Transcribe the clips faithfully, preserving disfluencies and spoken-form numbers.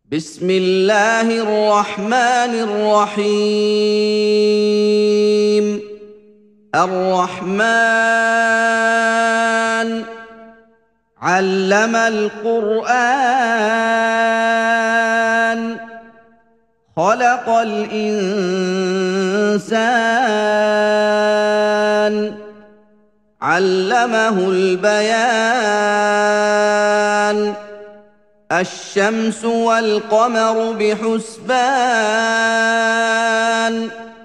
بسم الله الرحمن الرحيم الرحمن علم القرآن خلق الإنسان علمه البيان الشمس والقمر بحسبان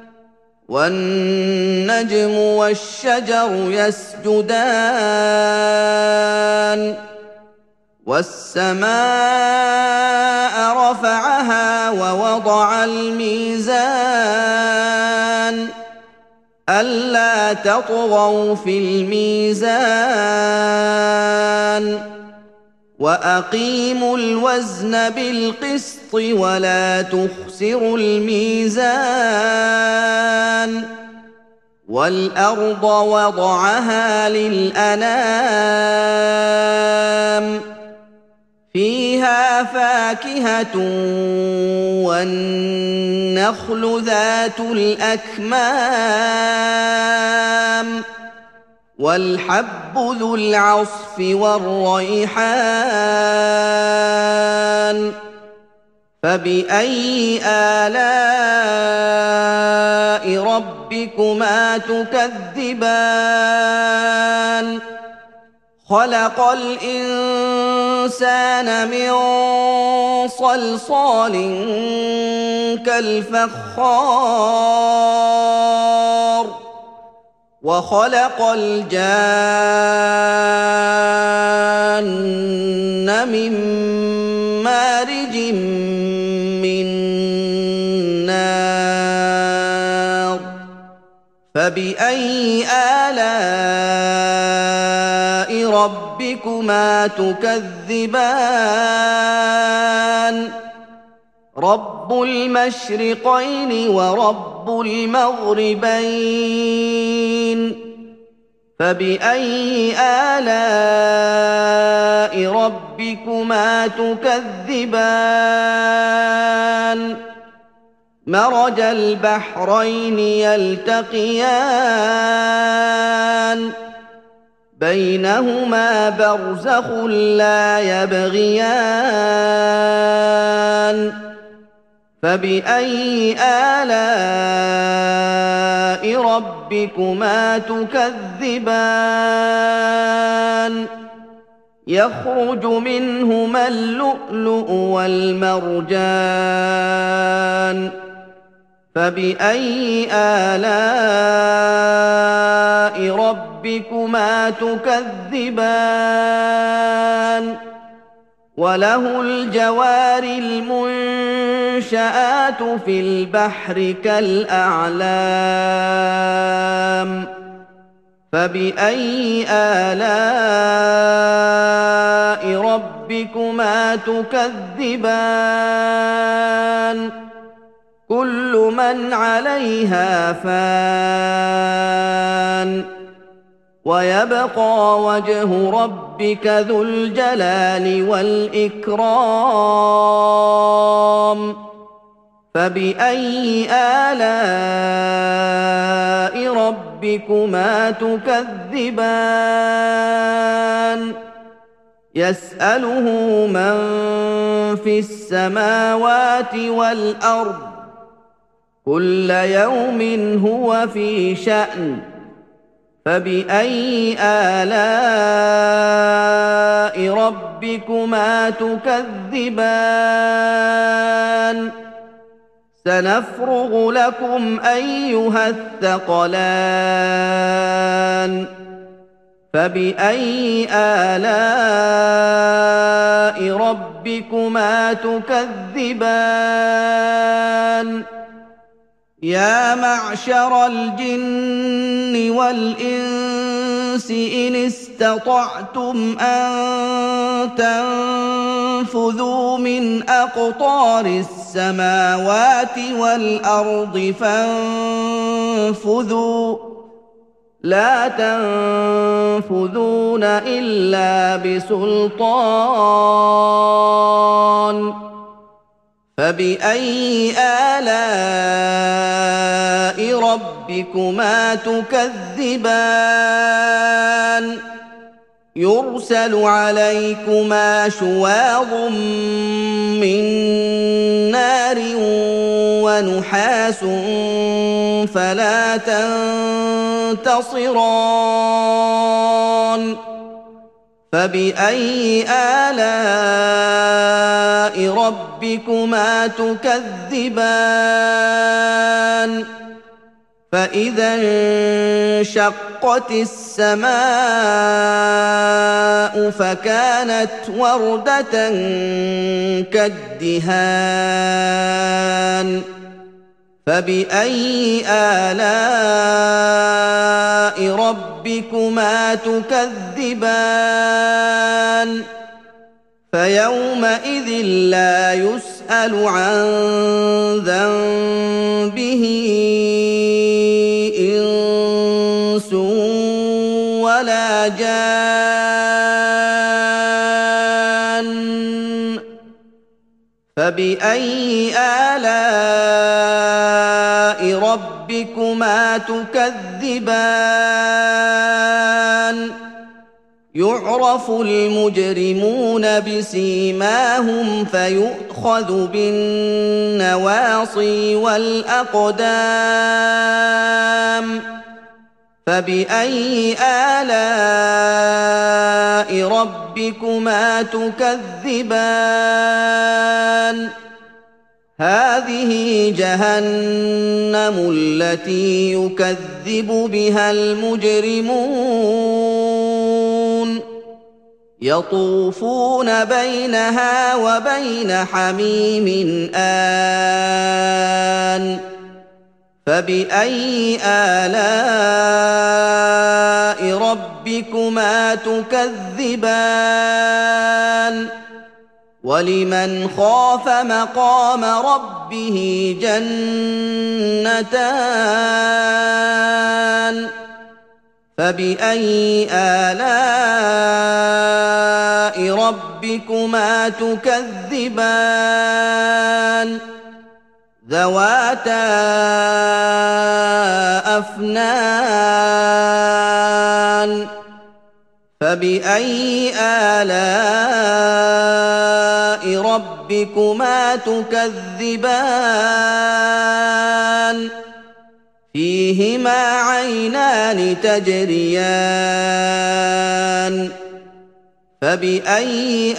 والنجم والشجر يسجدان والسماء رفعها ووضع الميزان ألا تطغوا في الميزان وأقيموا الوزن بالقسط ولا تخسروا الميزان والأرض وضعها للأنام فيها فاكهة والنخل ذات الأكمام والحب ذو العصف والريحان فبأي آلاء ربكما تكذبان خلق الإنسان من صلصال كالفخار وخلق الجان من مارج من نار فبأي آلاء ربكما تكذبان رب المشرقين ورب المغربين فبأي آلاء ربكما تكذبان مرج البحرين يلتقيان بينهما برزخ لا يبغيان فبأي آلاء ربكما تكذبان يخرج منهما اللؤلؤ والمرجان فبأي آلاء ربكما تكذبان وله الجوار المنشآت في البحر كالأعلام فبأي آلاء ربكما تكذبان كل من عليها فان ويبقى وجه ربك ذو الجلال والإكرام فبأي آلاء ربكما تكذبان يسأله من في السماوات والأرض كل يوم هو في شأن فبأي آلاء ربكما تكذبان سنفرغ لكم أيها الثقلان فبأي آلاء ربكما تكذبان يا معشر الجن والإنس إن استطعتم أن تنفذوا من أقطار السماوات والأرض فانفذوا لا تنفذون إلا بسلطان فبأي آلاء ربكما تكذبان يرسل عليكما شواظ من نار ونحاس فلا تنتصران فبأي آلاء ربكما تكذبان فإذا انشقت السماء فكانت وردة كالدهان فبأي آلاء ربكما تكذبان فيومئذ لا يسأل عن ذنبه إنس ولا جان فبأي آلاء ربكما تكذبان يعرف المجرمون بسيماهم فيؤخذ بالنواصي والأقدام فبأي آلاء ربكما تكذبان هذه جهنم التي يكذب بها المجرمون يطوفون بينها وبين حميم آن فبأي آلاء ربكما تكذبان ولمن خاف مقام ربه جنتان فبأي آلاء ربكما تكذبان ذواتا أفنان فبأي آلاء ربكما تكذبان فيهما عينان تجريان فبأي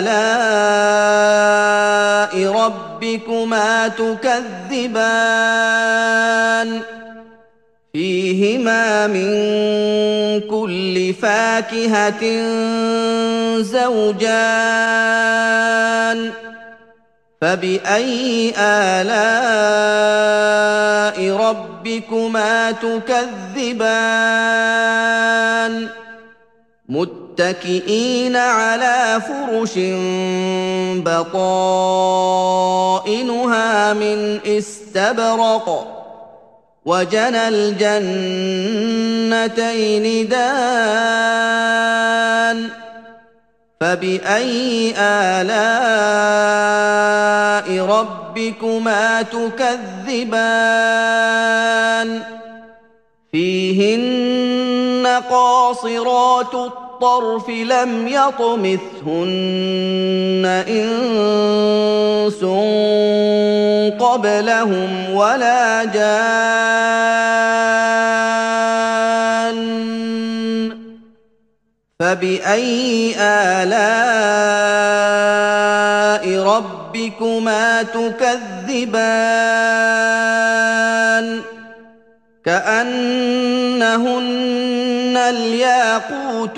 آلاء ربكما تكذبان فيهما من كل فاكهة زوجان فبأي آلاء ربكما تكذبان متكئين على فرش بطائنها من استبرق وجنى الجنتين دان فبأي آلاء ربكما تكذبان فيهن قاصرات الطرف لم يطمثهن إنس قبلهم ولا جان فبأي آلاء ربكما تكذبان كأنهن الياقوت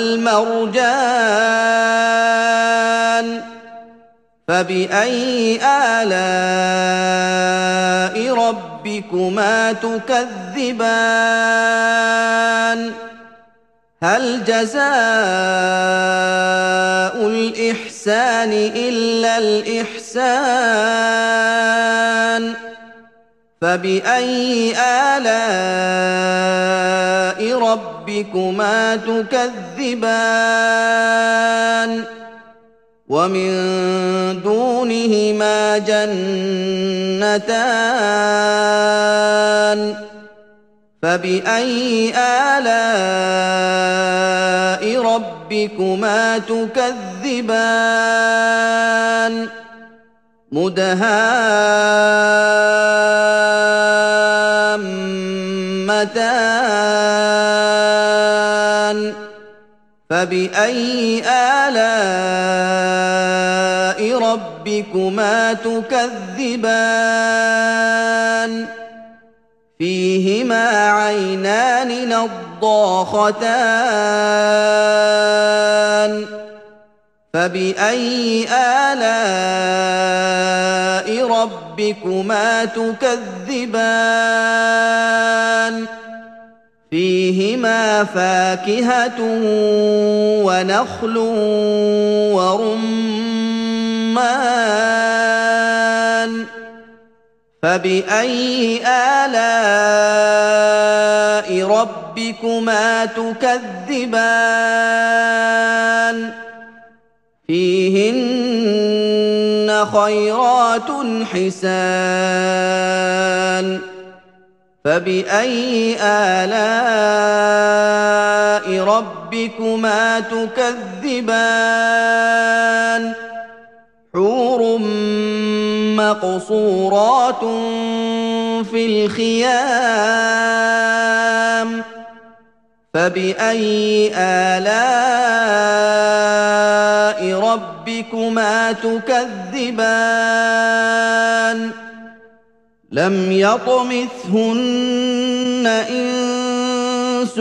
والمرجان فبأي آلاء ربكما تكذبان هل جزاء الإحسان إلا الإحسان فبأي آلاء ربكما تكذبان ومن دونهما جنتان فبأي آلاء ربكما تكذبان مدهامتان فبأي آلاء ربكما تكذبان فيهما عينان نضاختان فبأي آلاء ربكما تكذبان فيهما فاكهة ونخل ورمان فبأي آلاء ربكما تكذبان فيهن خيرات حسان فبأي آلاء ربكما تكذبان حور مقصورات في الخيام فبأي آلاء ربكما تكذبان لم يطمثهن إنس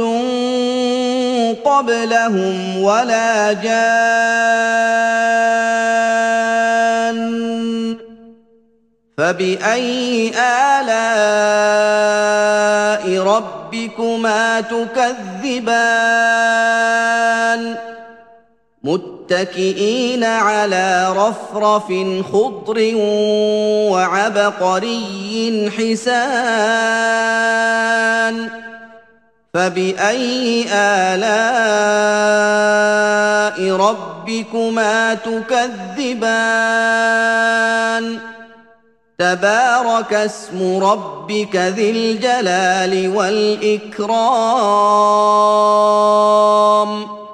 قبلهم ولا جان فبأي آلاء ربكما تكذبان متكئين على رفرف خضر وعبقري حسان فبأي آلاء ربكما تكذبان تبارك اسم ربك ذي الجلال والإكرام